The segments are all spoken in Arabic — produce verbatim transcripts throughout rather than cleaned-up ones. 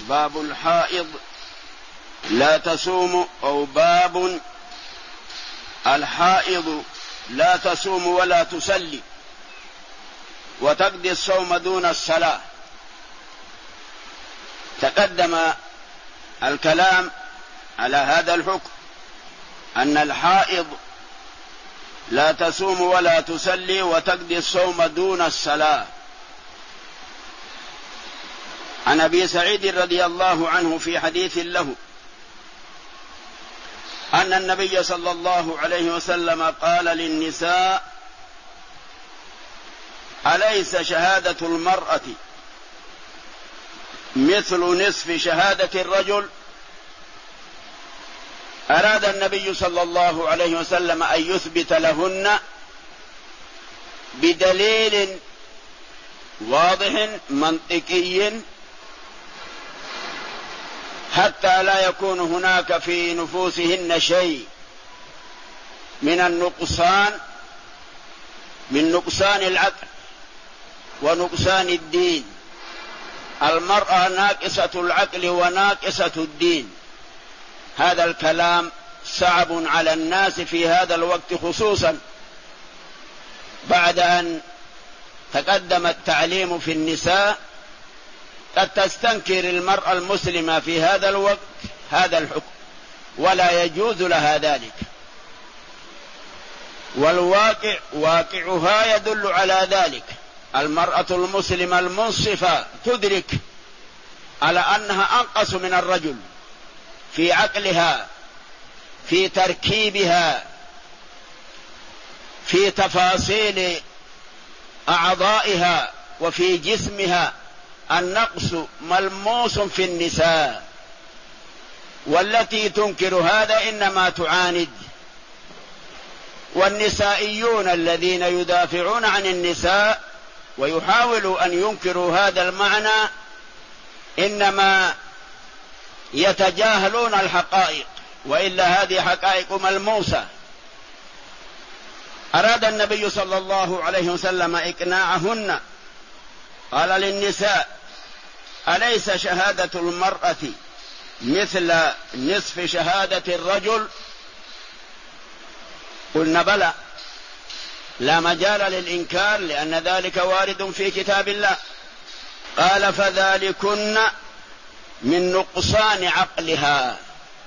باب الحائض لا تصوم، أو باب الحائض لا تصوم ولا تصلي وتقضي الصوم دون الصلاة. تقدم الكلام على هذا الحكم، أن الحائض لا تصوم ولا تصلي وتقضي الصوم دون الصلاة. عن أبي سعيد رضي الله عنه في حديث له أن النبي صلى الله عليه وسلم قال للنساء: أليس شهادة المرأة مثل نصف شهادة الرجل؟ أراد النبي صلى الله عليه وسلم أن يثبت لهن بدليل واضح منطقي حتى لا يكون هناك في نفوسهن شيء من النقصان، من نقصان العقل ونقصان الدين. المرأة ناقصة العقل وناقصة الدين. هذا الكلام صعب على الناس في هذا الوقت، خصوصا بعد أن تقدم التعليم في النساء. قد تستنكر المرأة المسلمة في هذا الوقت هذا الحكم، ولا يجوز لها ذلك، والواقع واقعها يدل على ذلك. المرأة المسلمة المنصفة تدرك على أنها أنقص من الرجل في عقلها، في تركيبها، في تفاصيل أعضائها وفي جسمها. النقص ملموس في النساء، والتي تنكر هذا إنما تعاند. والنسائيون الذين يدافعون عن النساء ويحاولوا أن ينكروا هذا المعنى إنما يتجاهلون الحقائق، وإلا هذه حقائق ملموسة. أراد النبي صلى الله عليه وسلم إقناعهن، قال للنساء: أليس شهادة المرأة مثل نصف شهادة الرجل؟ قلنا بلى، لا مجال للإنكار، لأن ذلك وارد في كتاب الله. قال: فذلكن من نقصان عقلها.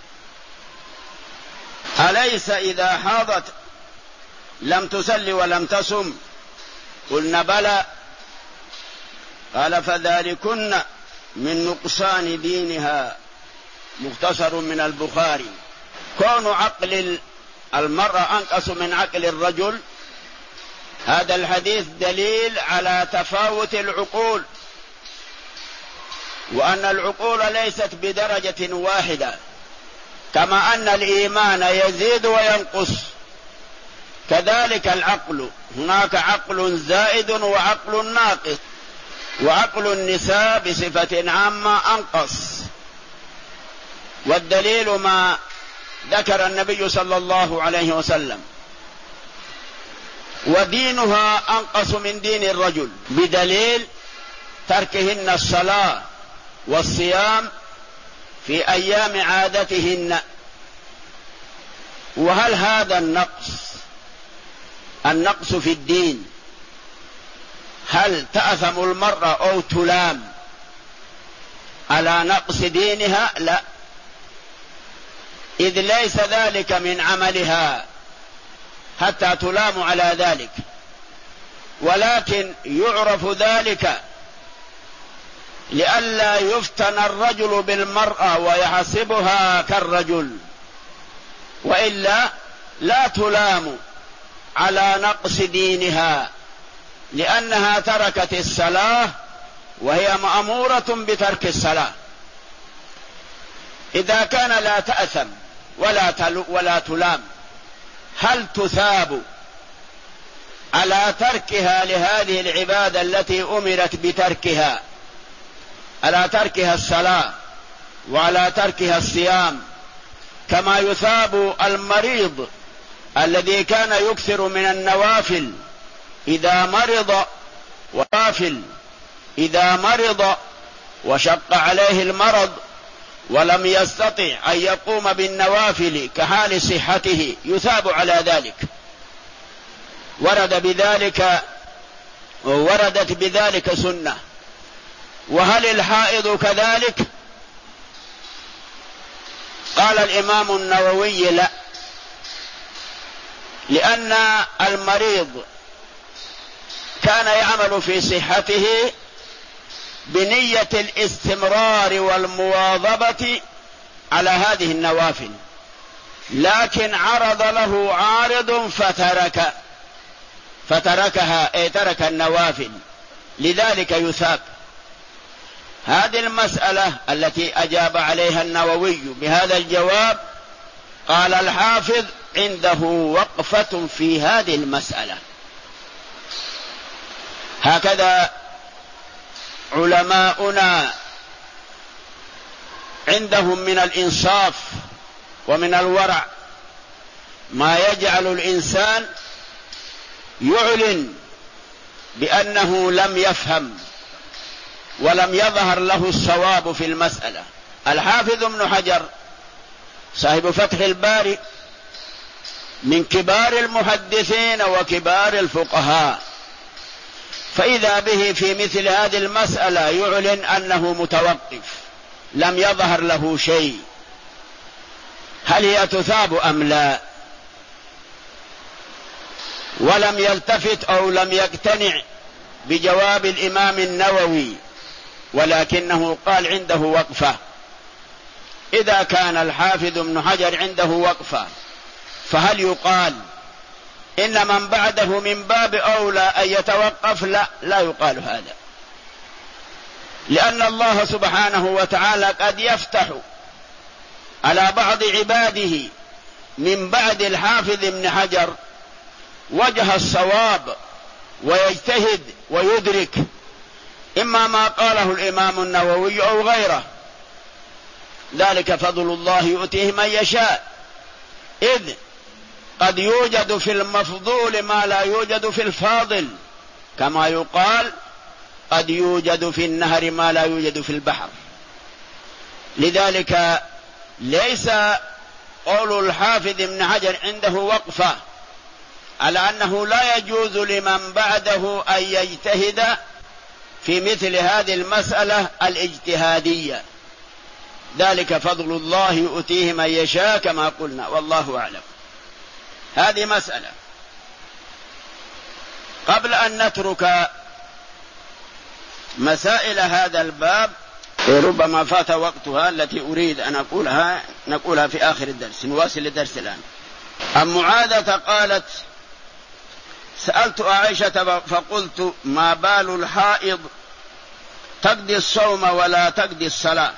أليس إذا حاضت لم تسل ولم تصم؟ قلنا بلى. قال: فذلكن من نقصان دينها. مختصر من البخاري. كون عقل المرأة أنقص من عقل الرجل، هذا الحديث دليل على تفاوت العقول، وأن العقول ليست بدرجة واحدة، كما أن الإيمان يزيد وينقص كذلك العقل. هناك عقل زائد وعقل ناقص، وعقل النساء بصفة عامة أنقص. والدليل ما ذكر النبي صلى الله عليه وسلم: ودينها أنقص من دين الرجل، بدليل تركهن الصلاة والصيام في أيام عادتهن. وهل هذا النقص النقص في الدين هل تأثم المرأة أو تلام على نقص دينها؟ لا، إذ ليس ذلك من عملها حتى تلام على ذلك، ولكن يعرف ذلك لئلا يفتن الرجل بالمرأة ويحسبها كالرجل، وإلا لا تلام على نقص دينها، لأنها تركت الصلاة وهي مأمورة بترك الصلاة. إذا كان لا تأثم ولا ولا تلام، هل تثاب على تركها لهذه العبادة التي أمرت بتركها، على تركها الصلاة وعلى تركها الصيام، كما يثاب المريض الذي كان يكثر من النوافل إذا مرض، وافل إذا مرض وشق عليه المرض ولم يستطع أن يقوم بالنوافل كحال صحته يثاب على ذلك. ورد بذلك وردت بذلك سنة. وهل الحائض كذلك؟ قال الإمام النووي لا، لأن المريض كان يعمل في صحته بنية الاستمرار والمواظبة على هذه النوافل، لكن عرض له عارض فترك فتركها أي ترك النوافل، لذلك يثاب. هذه المسألة التي أجاب عليها النووي بهذا الجواب، قال الحافظ عنده وقفة في هذه المسألة. هكذا علماؤنا عندهم من الإنصاف ومن الورع ما يجعل الإنسان يعلن بأنه لم يفهم ولم يظهر له الصواب في المسألة. الحافظ ابن حجر صاحب فتح الباري من كبار المحدثين وكبار الفقهاء، فإذا به في مثل هذه المسألة يعلن أنه متوقف لم يظهر له شيء، هل هي تثاب أم لا؟ ولم يلتفت أو لم يقتنع بجواب الإمام النووي، ولكنه قال عنده وقفة. إذا كان الحافظ ابن حجر عنده وقفة، فهل يقال إن من بعده من باب أولى أن يتوقف؟ لا، لا يقال هذا، لأن الله سبحانه وتعالى قد يفتح على بعض عباده من بعد الحافظ ابن حجر وجه الصواب ويجتهد ويدرك إما ما قاله الإمام النووي أو غيره. ذلك فضل الله يؤتيه من يشاء، إذ قد يوجد في المفضول ما لا يوجد في الفاضل، كما يقال قد يوجد في النهر ما لا يوجد في البحر. لذلك ليس قول الحافظ ابن حجر عنده وقفة على أنه لا يجوز لمن بعده أن يجتهد في مثل هذه المسألة الاجتهادية. ذلك فضل الله يؤتيه من يشاء كما قلنا، والله أعلم. هذه مسألة. قبل أن نترك مسائل هذا الباب ربما فات وقتها التي أريد أن أقولها نقولها في آخر الدرس، نواصل الدرس الآن. أم معاذة قالت: سألت عائشة فقلت: ما بال الحائض تقضي الصوم ولا تقضي الصلاة؟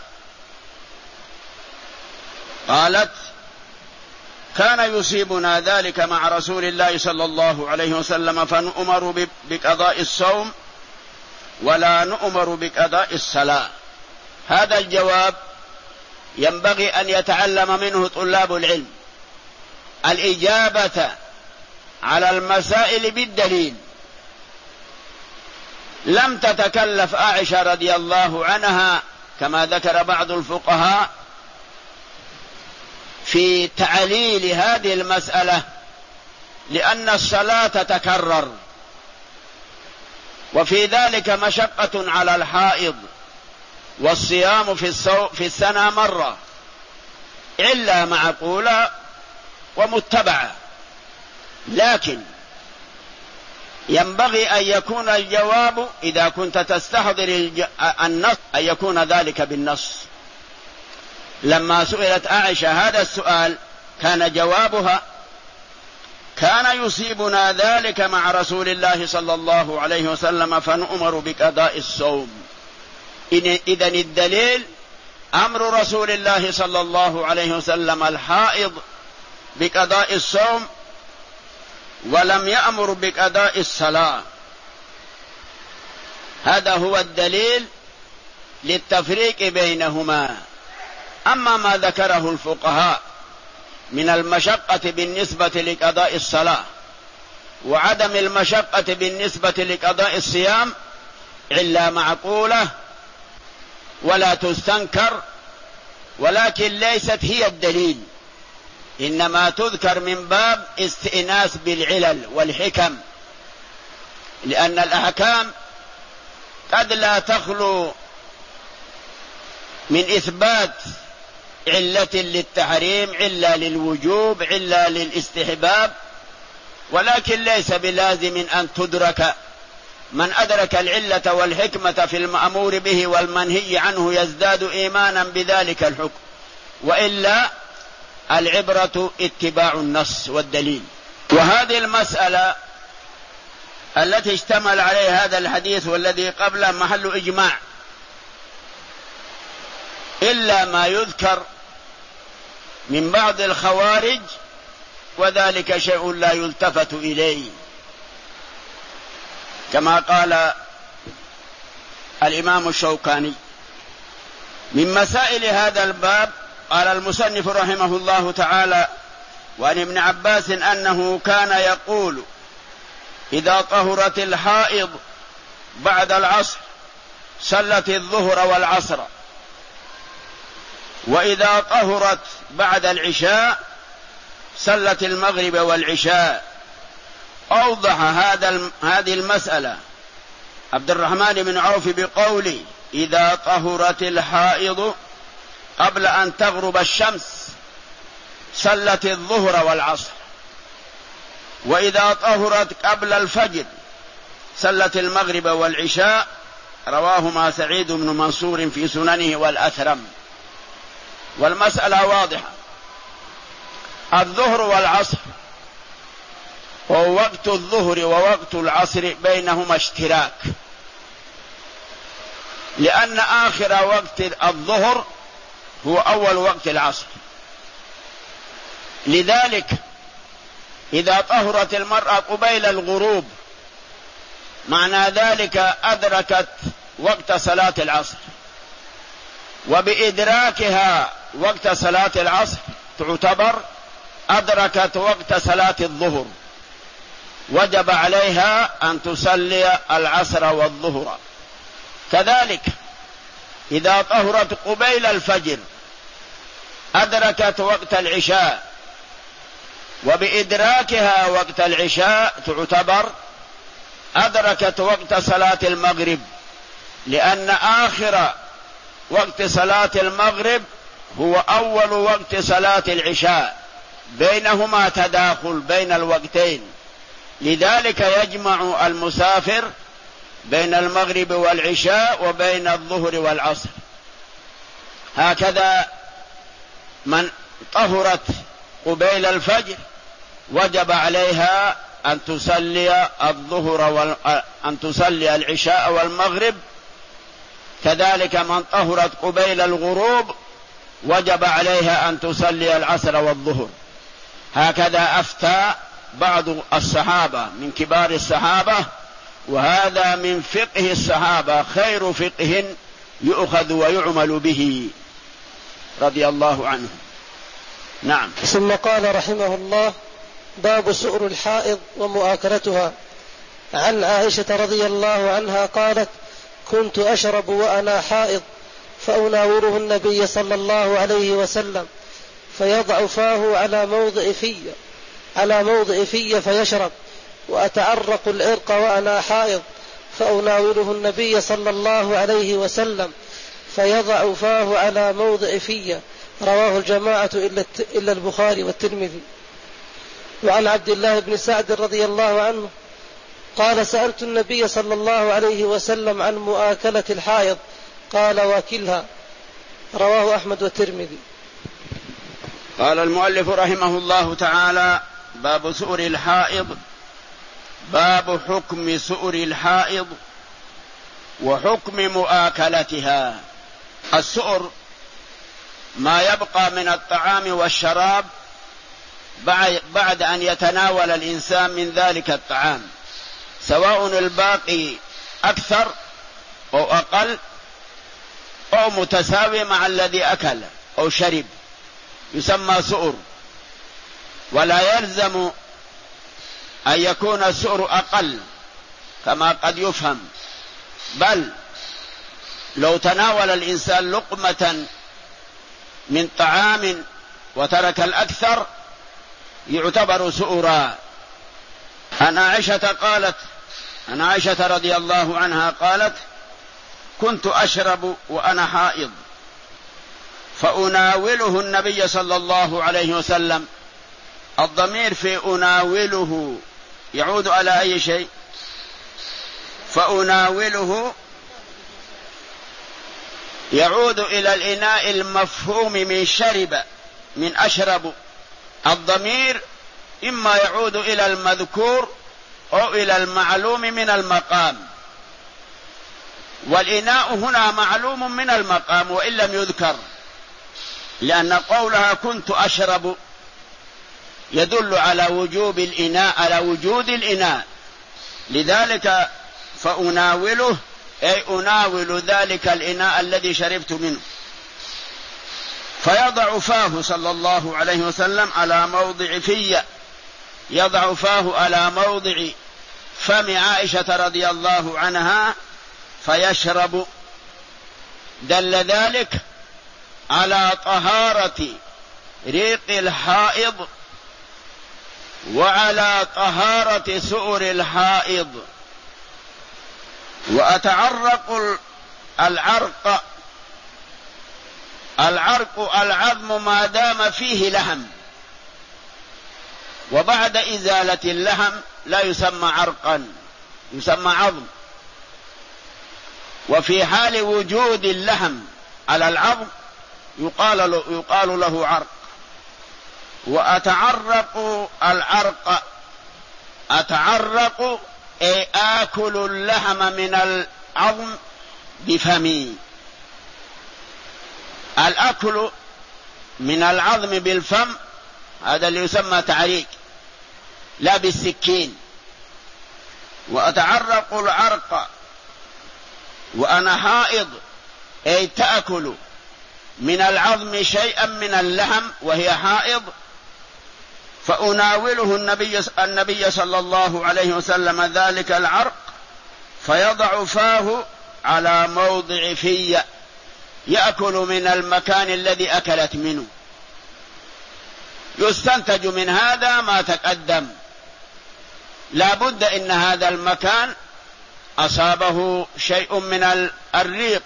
قالت: كان يصيبنا ذلك مع رسول الله صلى الله عليه وسلم فنؤمر بقضاء الصوم ولا نؤمر بقضاء الصلاة. هذا الجواب ينبغي أن يتعلم منه طلاب العلم، الإجابة على المسائل بالدليل. لم تتكلف عائشة رضي الله عنها كما ذكر بعض الفقهاء في تعليل هذه المسألة، لأن الصلاة تتكرر وفي ذلك مشقة على الحائض، والصيام في, السو في السنة مرة، إلا معقولة ومتبعة. لكن ينبغي أن يكون الجواب إذا كنت تستحضر النص أن يكون ذلك بالنص. لما سئلت عائشة هذا السؤال كان جوابها: كان يصيبنا ذلك مع رسول الله صلى الله عليه وسلم فنؤمر بقضاء الصوم. إذن الدليل أمر رسول الله صلى الله عليه وسلم الحائض بقضاء الصوم ولم يأمر بقضاء الصلاة. هذا هو الدليل للتفريق بينهما. أما ما ذكره الفقهاء من المشقة بالنسبة لقضاء الصلاة وعدم المشقة بالنسبة لقضاء الصيام إلا معقولة، ولا تستنكر، ولكن ليست هي الدليل، إنما تذكر من باب استئناس بالعلل والحكم، لأن الأحكام قد لا تخلو من إثبات علة للتحريم، علة للوجوب، علة للاستحباب، ولكن ليس بلازم أن تدرك. من أدرك العلة والحكمة في المأمور به والمنهي عنه يزداد إيمانا بذلك الحكم، وإلا العبرة اتباع النص والدليل. وهذه المسألة التي اشتمل عليه هذا الحديث والذي قبله محل إجماع، إلا ما يذكر من بعض الخوارج، وذلك شيء لا يلتفت إليه، كما قال الإمام الشوكاني. من مسائل هذا الباب قال المصنف رحمه الله تعالى: وعن ابن عباس أنه كان يقول: إذا طهرت الحائض بعد العصر صلت الظهر والعصر، وإذا طهرت بعد العشاء صلت المغرب والعشاء. أوضح هذا هذه المسألة عبد الرحمن بن عوف بقوله: إذا طهرت الحائض قبل أن تغرب الشمس صلت الظهر والعصر، وإذا طهرت قبل الفجر صلت المغرب والعشاء. رواهما سعيد بن منصور في سننه والأثرم. والمسألة واضحة، الظهر والعصر ووقت الظهر ووقت العصر بينهما اشتراك، لأن آخر وقت الظهر هو أول وقت العصر. لذلك إذا طهرت المرأة قبيل الغروب معنى ذلك أدركت وقت صلاة العصر، وبإدراكها وقت صلاة العصر تعتبر أدركت وقت صلاة الظهر، وجب عليها أن تصلي العصر والظهر. كذلك إذا طهرت قبيل الفجر أدركت وقت العشاء، وبإدراكها وقت العشاء تعتبر أدركت وقت صلاة المغرب، لأن آخر وقت صلاة المغرب هو أول وقت صلاة العشاء، بينهما تداخل بين الوقتين. لذلك يجمع المسافر بين المغرب والعشاء وبين الظهر والعصر. هكذا من طهرت قبيل الفجر وجب عليها أن تصلي الظهر وال... أن تصلي العشاء والمغرب. كذلك من طهرت قبيل الغروب وجب عليها أن تصلي العصر والظهر. هكذا أفتى بعض الصحابة من كبار الصحابة، وهذا من فقه الصحابة خير فقه يؤخذ ويعمل به رضي الله عنه. نعم. ثم قال رحمه الله: باب سؤر الحائض ومؤاكلتها. عن عائشة رضي الله عنها قالت: كنت أشرب وأنا حائض فأناوره النبي صلى الله عليه وسلم فيضع فاه على موضع في على موضع في فيشرب، وأتعرق العرق وأنا حائض فأناوله النبي صلى الله عليه وسلم فيضع فاه على موضع في. رواه الجماعة إلا البخاري والترمذي. وعن عبد الله بن سعد رضي الله عنه قال: سألت النبي صلى الله عليه وسلم عن مؤاكلة الحائض قال: واكلها. رواه أحمد والترمذي. قال المؤلف رحمه الله تعالى: باب سؤر الحائض. باب حكم سؤر الحائض وحكم مؤاكلتها. السؤر ما يبقى من الطعام والشراب بعد أن يتناول الإنسان من ذلك الطعام، سواء الباقي أكثر أو أقل أو متساوي مع الذي أكل أو شرب، يسمى سؤر. ولا يلزم أن يكون السؤر أقل كما قد يفهم، بل لو تناول الإنسان لقمة من طعام وترك الأكثر يعتبر سؤرا. عن عائشة قالت عن عائشة رضي الله عنها قالت: كنت أشرب وأنا حائض فأناوله النبي صلى الله عليه وسلم. الضمير في أناوله يعود على أي شيء؟ فأناوله يعود إلى الإناء المفهوم من شرب من أشرب. الضمير إما يعود إلى المذكور أو إلى المعلوم من المقام، والإناء هنا معلوم من المقام وإن لم يذكر، لأن قولها كنت أشرب يدل على وجوب الإناء على وجود الإناء. لذلك فأناوله أي أناول ذلك الإناء الذي شربت منه. فيضع فاه صلى الله عليه وسلم على موضع في يضع فاه على موضع فم عائشة رضي الله عنها فيشرب. دل ذلك على طهارة ريق الحائض وعلى طهارة سؤر الحائض. وأتعرق العرق العرق العظم ما دام فيه لحم، وبعد إزالة اللحم لا يسمى عرقا، يسمى عظم. وفي حال وجود اللحم على العظم يقال له, يقال له عرق. وأتعرق العرق أتعرق أي آكل اللحم من العظم بفمي. الأكل من العظم بالفم هذا اللي يسمى تعريق، لا بالسكين. وأتعرق العرق وأنا حائض أي تأكل من العظم شيئا من اللحم وهي حائض. فأناوله النبي, النبي صلى الله عليه وسلم ذلك العرق فيضع فاه على موضع في يأكل من المكان الذي أكلت منه. يستنتج من هذا ما تقدم، لا بد إن هذا المكان أصابه شيء من الريق،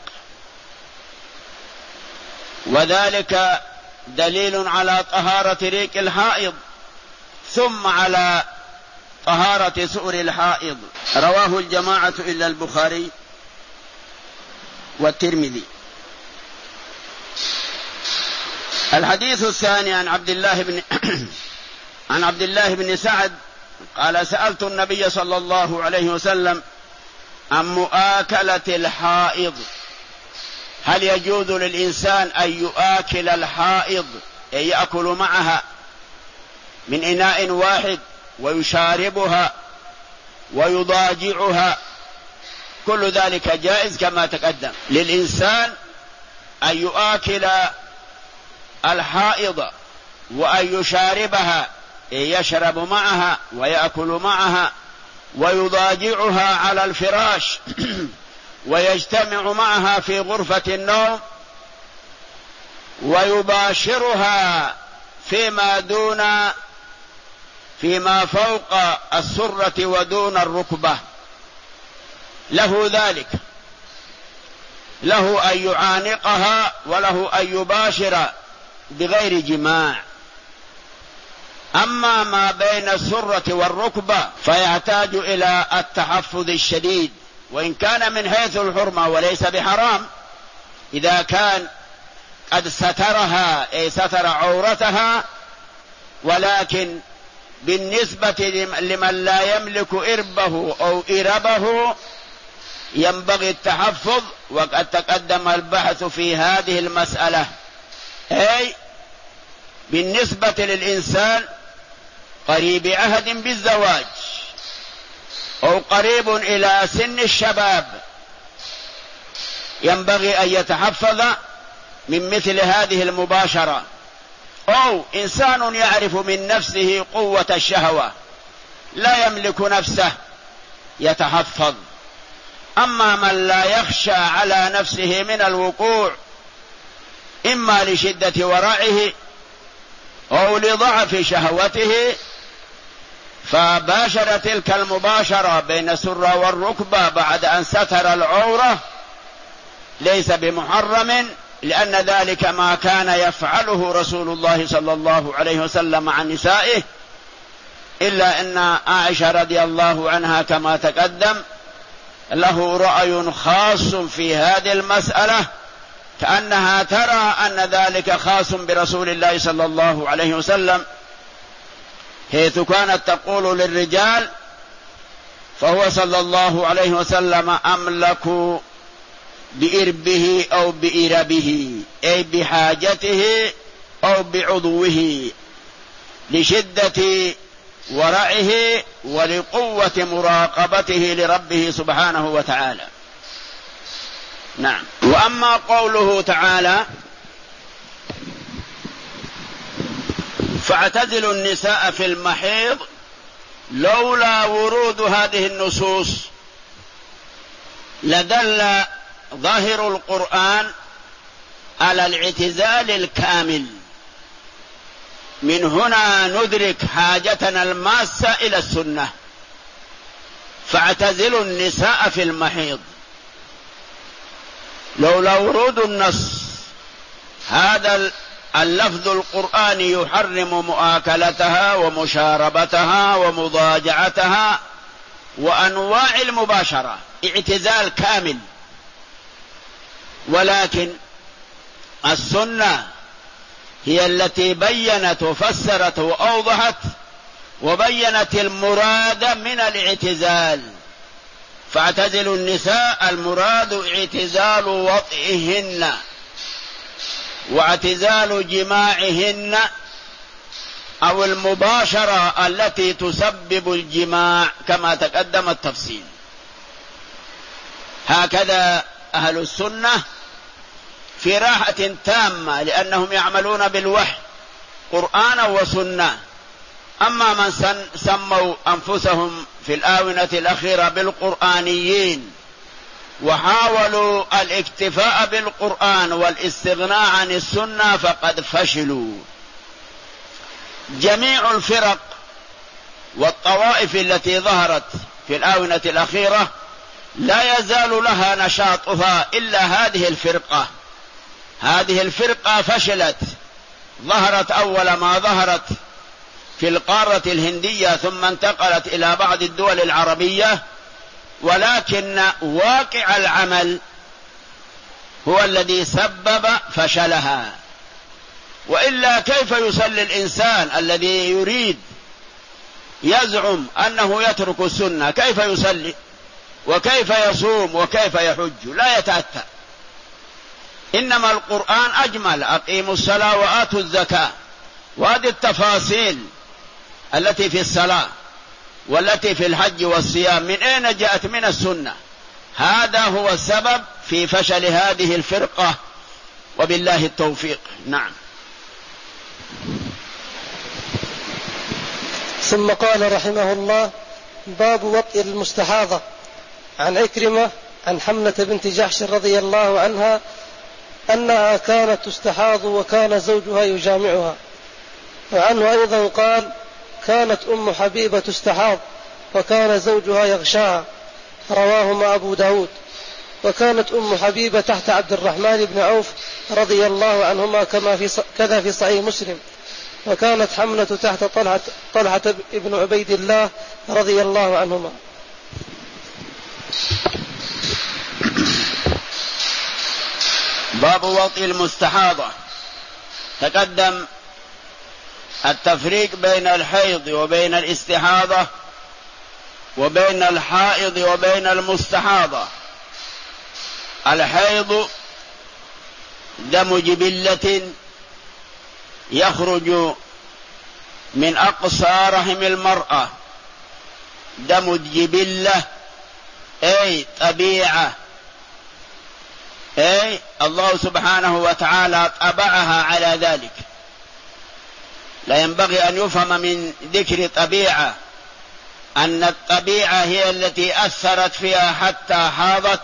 وذلك دليل على طهارة ريق الحائض ثم على طهارة سؤر الحائض. رواه الجماعة إلا البخاري والترمذي. الحديث الثاني عن عبد الله بن عن عبد الله بن سعد قال: سألت النبي صلى الله عليه وسلم عن مؤاكلة الحائض، هل يجوز للإنسان أن يؤاكل الحائض أي يأكل معها من إناء واحد ويشاربها ويضاجعها؟ كل ذلك جائز كما تقدم للإنسان أن يؤاكل الحائض وأن يشاربها أي يشرب معها ويأكل معها ويضاجعها على الفراش ويجتمع معها في غرفة النوم ويباشرها فيما دون فيما فوق السرة ودون الركبة، له ذلك، له أن يعانقها وله أن يباشر بغير جماع. أما ما بين السرة والركبة فيحتاج إلى التحفظ الشديد، وإن كان من حيث الحرمة وليس بحرام إذا كان قد سترها أي ستر عورتها، ولكن بالنسبة لمن لا يملك إربه أو إربه ينبغي التحفظ. وقد تقدم البحث في هذه المسألة، أي بالنسبة للإنسان قريب عهد بالزواج أو قريب إلى سن الشباب ينبغي أن يتحفظ من مثل هذه المباشرة. أو إنسان يعرف من نفسه قوة الشهوة لا يملك نفسه يتحفظ. أما من لا يخشى على نفسه من الوقوع إما لشدة ورعه أو لضعف شهوته فباشر تلك المباشرة بين السرة والركبة بعد أن ستر العورة ليس بمحرم، لأن ذلك ما كان يفعله رسول الله صلى الله عليه وسلم عن نسائه، إلا أن عائشة رضي الله عنها كما تقدم له رأي خاص في هذه المسألة، كأنها ترى أن ذلك خاص برسول الله صلى الله عليه وسلم، حيث كانت تقول للرجال فهو صلى الله عليه وسلم أملك بإربه أو بإربه، أي بحاجته أو بعضوه، لشدة ورعه ولقوة مراقبته لربه سبحانه وتعالى. نعم. وأما قوله تعالى فاعتزلوا النساء في المحيض، لولا ورود هذه النصوص لدل ظاهر القرآن على الاعتزال الكامل. من هنا ندرك حاجتنا الماسة إلى السنة، فاعتزلوا النساء في المحيض. لولا ورود النص هذا اللفظ القرآني يحرم مؤاكلتها ومشاربتها ومضاجعتها وأنواع المباشرة، اعتزال كامل. ولكن السنة هي التي بينت وفسرت وأوضحت وبينت المراد من الاعتزال. فاعتزلوا النساء المراد اعتزال وطئهن واعتزال جماعهن أو المباشرة التي تسبب الجماع كما تقدم التفصيل. هكذا أهل السنة في راحة تامة، لأنهم يعملون بالوحي قرآنا وسنة. أما من سموا أنفسهم في الآونة الأخيرة بالقرآنيين وحاولوا الاكتفاء بالقرآن والاستغناء عن السنة فقد فشلوا. جميع الفرق والطوائف التي ظهرت في الآونة الأخيرة لا يزال لها نشاطها إلا هذه الفرقة. هذه الفرقة فشلت، ظهرت أول ما ظهرت في القارة الهندية ثم انتقلت إلى بعض الدول العربية، ولكن واقع العمل هو الذي سبب فشلها. وإلا كيف يصلي الإنسان الذي يريد يزعم أنه يترك السنة؟ كيف يصلي وكيف يصوم وكيف يحج؟ لا يتأتى. إنما القرآن أجمل، أقيموا الصلاة وآتوا الزكاة، وهذه التفاصيل التي في الصلاة والتي في الحج والصيام من أين جاءت؟ من السنة. هذا هو السبب في فشل هذه الفرقة، وبالله التوفيق. نعم. ثم قال رحمه الله: باب وطئ المستحاضة. عن عكرمة عن حملة بنت جحش رضي الله عنها أنها كانت تستحاض وكان زوجها يجامعها. وعنه أيضا قال: كانت أم حبيبة تستحاض وكان زوجها يغشاها. رواهما أبو داود. وكانت أم حبيبة تحت عبد الرحمن بن عوف رضي الله عنهما كما في كذا في صحيح مسلم. وكانت حملة تحت طلحة, طلحة بن عبيد الله رضي الله عنهما. باب وطئ المستحاضة. تقدم التفريق بين الحيض وبين الاستحاضة وبين الحائض وبين المستحاضة. الحيض دم جبلة يخرج من أقصى رحم المرأة، دم الجبلة أي طبيعة، أي الله سبحانه وتعالى طبعها على ذلك. لا ينبغي أن يفهم من ذكر طبيعة أن الطبيعة هي التي أثرت فيها حتى حاضت؟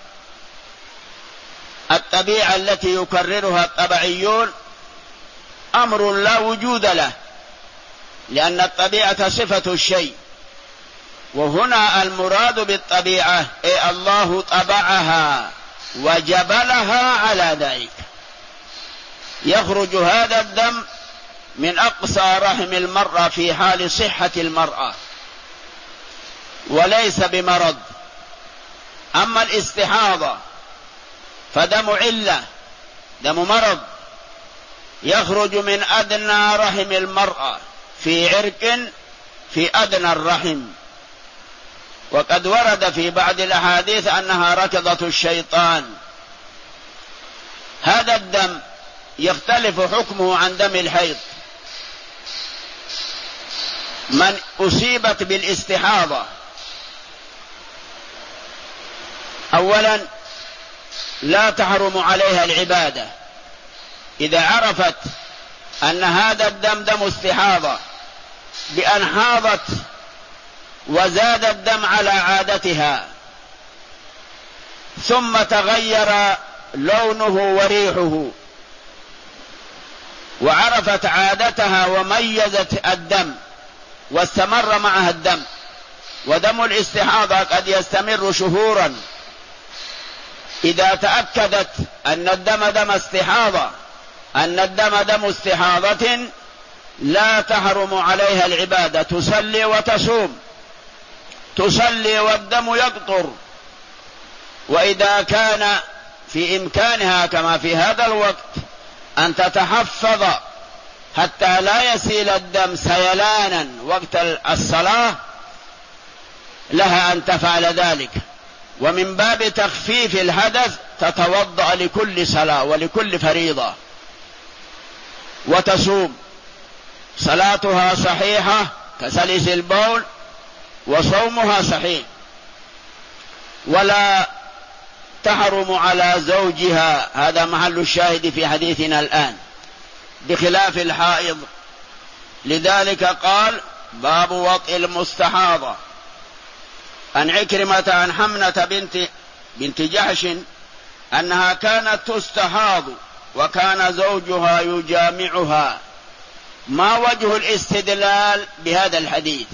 الطبيعة التي يكررها الطبيعيون أمر لا وجود له، لأن الطبيعة صفة الشيء، وهنا المراد بالطبيعة أي الله طبعها وجبلها على ذلك. يخرج هذا الدم من أقصى رحم المرأة في حال صحة المرأة وليس بمرض. أما الاستحاضة فدم علة، دم مرض، يخرج من أدنى رحم المرأة في عرق في أدنى الرحم، وقد ورد في بعض الأحاديث أنها ركضة الشيطان. هذا الدم يختلف حكمه عن دم الحيض. من أصيبت بالاستحاضة أولا لا تحرم عليها العبادة إذا عرفت أن هذا الدم دم استحاضة بأن حاضت وزاد الدم على عادتها ثم تغير لونه وريحه وعرفت عادتها وميزت الدم واستمر معها الدم، ودم الاستحاضة قد يستمر شهورا. إذا تأكدت أن الدم دم استحاضة أن الدم دم استحاضة لا تحرم عليها العبادة، تصلي وتصوم، تصلي والدم يقطر. وإذا كان في إمكانها كما في هذا الوقت أن تتحفظ حتى لا يسيل الدم سيلانا وقت الصلاة لها أن تفعل ذلك. ومن باب تخفيف الحدث تتوضأ لكل صلاة ولكل فريضة وتصوم، صلاتها صحيحة كسلس البول وصومها صحيح، ولا تحرم على زوجها. هذا محل الشاهد في حديثنا الآن، بخلاف الحائض. لذلك قال باب وطئ المستحاضة. عن عكرمة عن حمنة بنت بنت جحش أنها كانت تستحاض وكان زوجها يجامعها. ما وجه الاستدلال بهذا الحديث؟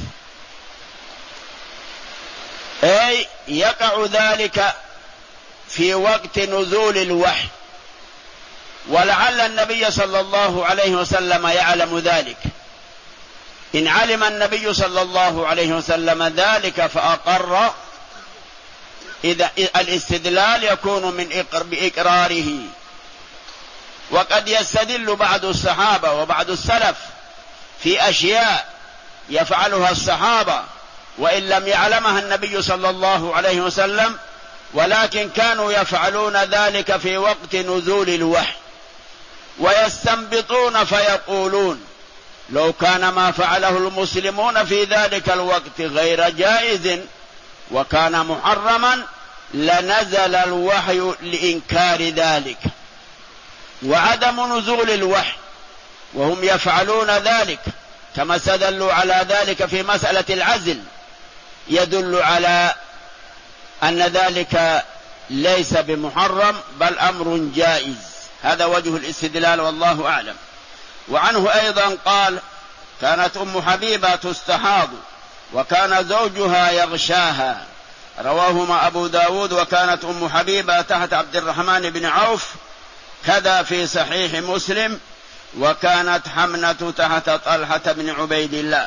أي يقع ذلك في وقت نزول الوحي، ولعل النبي صلى الله عليه وسلم يعلم ذلك. إن علم النبي صلى الله عليه وسلم ذلك فأقر، إذا الاستدلال يكون من بإقراره. وقد يستدل بعض الصحابة وبعض السلف في أشياء يفعلها الصحابة وإن لم يعلمها النبي صلى الله عليه وسلم، ولكن كانوا يفعلون ذلك في وقت نزول الوحي، ويستنبطون فيقولون لو كان ما فعله المسلمون في ذلك الوقت غير جائز وكان محرما لنزل الوحي لإنكار ذلك. وعدم نزول الوحي وهم يفعلون ذلك كما استدلوا على ذلك في مسألة العزل يدل على أن ذلك ليس بمحرم بل أمر جائز. هذا وجه الاستدلال والله أعلم. وعنه أيضا قال كانت أم حبيبة تستحاض وكان زوجها يغشاها، رواهما أبو داود. وكانت أم حبيبة تحت عبد الرحمن بن عوف، كذا في صحيح مسلم. وكانت حمنة تحت طلحة بن عبيد الله.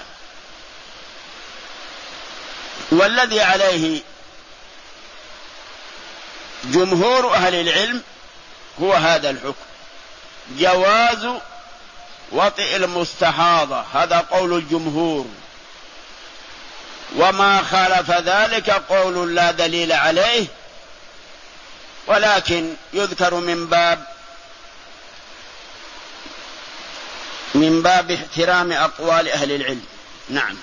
والذي عليه جمهور أهل العلم هو هذا الحكم، جواز وطئ المستحاضة، هذا قول الجمهور. وما خالف ذلك قول لا دليل عليه، ولكن يذكر من باب من باب احترام أقوال أهل العلم. نعم.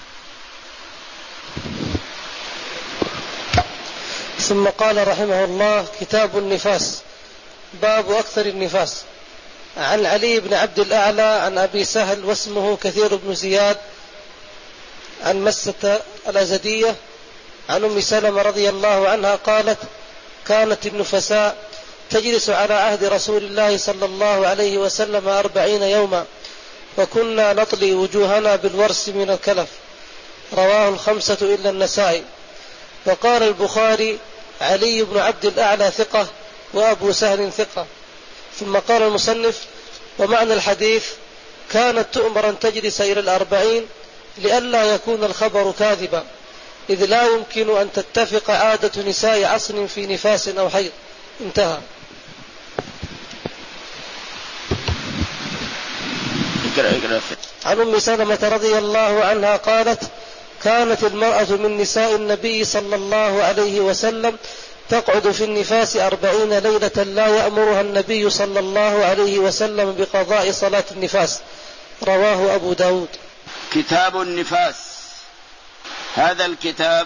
ثم قال رحمه الله كتاب النفاس، باب أكثر النفاس. عن علي بن عبد الأعلى عن أبي سهل واسمه كثير بن زياد عن مسة الأزدية عن أم سلمة رضي الله عنها قالت: كانت النفساء تجلس على عهد رسول الله صلى الله عليه وسلم أربعين يوما، وكنا نطلي وجوهنا بالورس من الكلف. رواه الخمسة إلا النسائي. وقال البخاري: علي بن عبد الأعلى ثقة، وأبو سهل ثقة. ثم قال المصنف: ومعنى الحديث: كانت تؤمر أن تجلس إلى الأربعين لئلا يكون الخبر كاذبا، إذ لا يمكن أن تتفق عادة نساء عصر في نفاس أو حيض. انتهى. عن أم سلمة رضي الله عنها قالت: كانت المرأة من نساء النبي صلى الله عليه وسلم تقعد في النفاس أربعين ليلة لا يأمرها النبي صلى الله عليه وسلم بقضاء صلاة النفاس. رواه أبو داود. كتاب النفاس. هذا الكتاب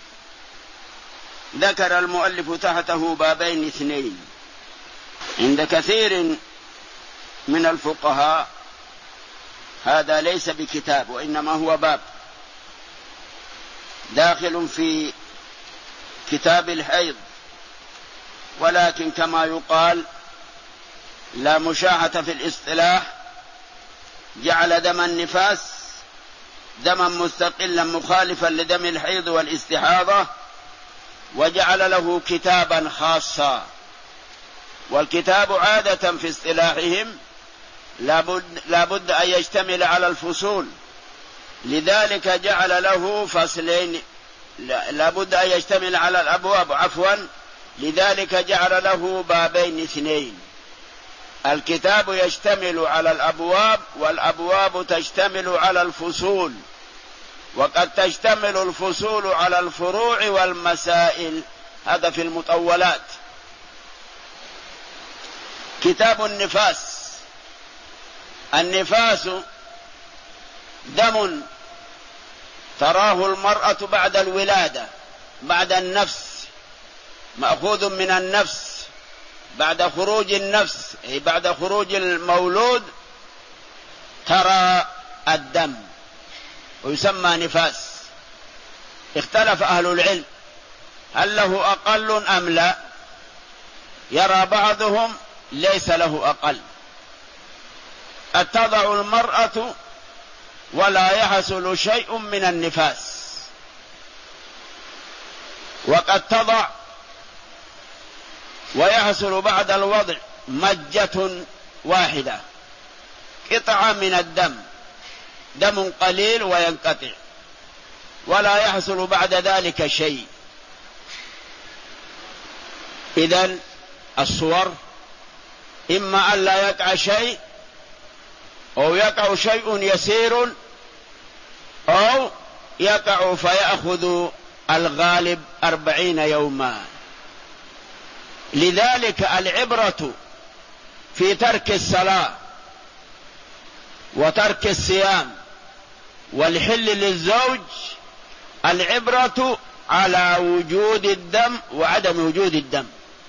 ذكر المؤلف تحته بابين اثنين. عند كثير من الفقهاء هذا ليس بكتاب، وإنما هو باب داخل في كتاب الحيض، ولكن كما يقال لا مشاحة في الاصطلاح، جعل دم النفاس دما مستقلا مخالفا لدم الحيض والاستحاضة، وجعل له كتابا خاصا. والكتاب عادة في اصطلاحهم لابد, لابد أن يشتمل على الفصول، لذلك جعل له فصلين، لابد أن يشتمل على الأبواب عفوا لذلك جعل له بابين اثنين. الكتاب يشتمل على الأبواب، والأبواب تشتمل على الفصول، وقد تشتمل الفصول على الفروع والمسائل، هذا في المطولات. كتاب النفاس. النفاس دم تراه المرأة بعد الولادة، بعد النفس، مأخوذ من النفس، بعد خروج النفس، أي بعد خروج المولود ترى الدم ويسمى نفاس. اختلف أهل العلم هل له أقل أم لا. يرى بعضهم ليس له أقل، قد تضع المرأة ولا يحصل شيء من النفاس، وقد تضع ويحصل بعد الوضع مجة واحدة، قطعة من الدم، دم قليل وينقطع، ولا يحصل بعد ذلك شيء. إذن الصور إما أن لا يقع شيء، أو يقع شيء يسير، أو يقع فيأخذ الغالب أربعين يوما. لذلك العبرة في ترك الصلاة وترك الصيام والحل للزوج، العبرة على وجود الدم وعدم وجود الدم.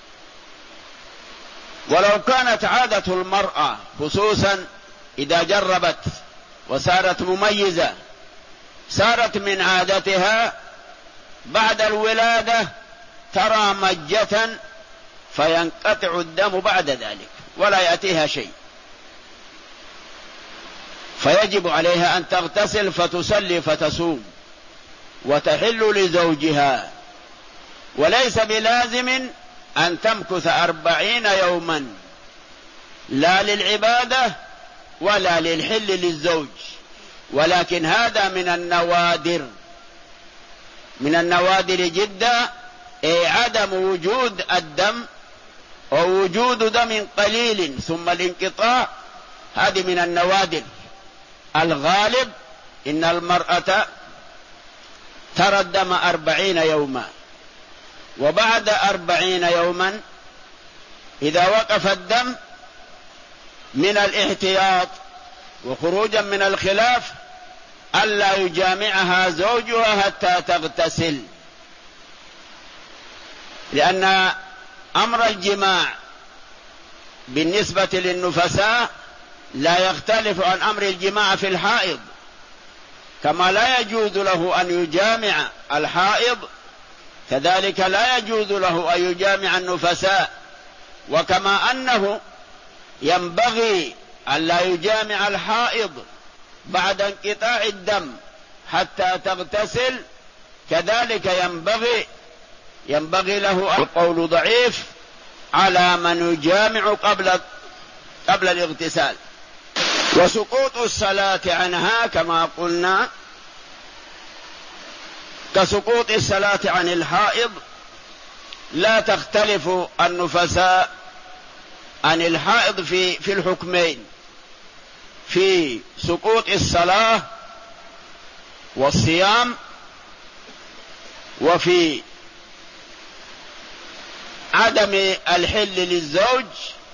ولو كانت عادة المرأة خصوصا إذا جربت وصارت مميزة، صارت من عادتها بعد الولادة ترى مجة فينقطع الدم بعد ذلك ولا يأتيها شيء، فيجب عليها أن تغتسل فتصلي فتصوم وتحل لزوجها، وليس بلازم أن تمكث أربعين يوما لا للعبادة ولا للحل للزوج، ولكن هذا من النوادر، من النوادر جدا، أي عدم وجود الدم أو وجود دم قليل ثم الانقطاع، هذه من النوادر. الغالب إن المرأة ترى الدم أربعين يوما، وبعد أربعين يوما إذا وقف الدم من الاحتياط وخروجا من الخلاف ألا يجامعها زوجها حتى تغتسل، لأن أمر الجماع بالنسبة للنفساء لا يختلف عن أمر الجماع في الحائض، كما لا يجوز له أن يجامع الحائض كذلك لا يجوز له أن يجامع النفساء، وكما أنه ينبغي أن لا يجامع الحائض بعد انقطاع الدم حتى تغتسل كذلك ينبغي ينبغي له. القول ضعيف على من يجامع قبل قبل الاغتسال. وسقوط الصلاة عنها كما قلنا كسقوط الصلاة عن الحائض، لا تختلف النفساء عن الحائض في في الحكمين، في سقوط الصلاة والصيام، وفي عدم الحل للزوج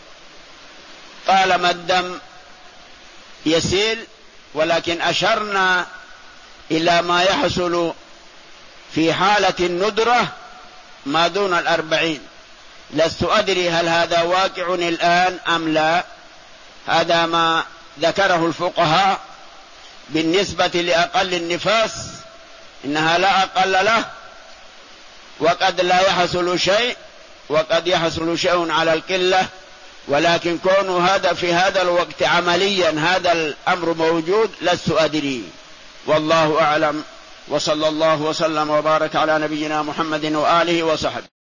طالما الدم يسيل، ولكن أشرنا إلى ما يحصل في حالة الندرة ما دون الأربعين. لست أدري هل هذا واقع الآن أم لا، هذا ما ذكره الفقهاء بالنسبة لأقل النفاس إنها لا أقل له، وقد لا يحصل شيء وقد يحصل شيء على القلة، ولكن كون هذا في هذا الوقت عمليا هذا الأمر موجود لست أدري، والله أعلم. وصلى الله وسلم وبارك على نبينا محمد وآله وصحبه.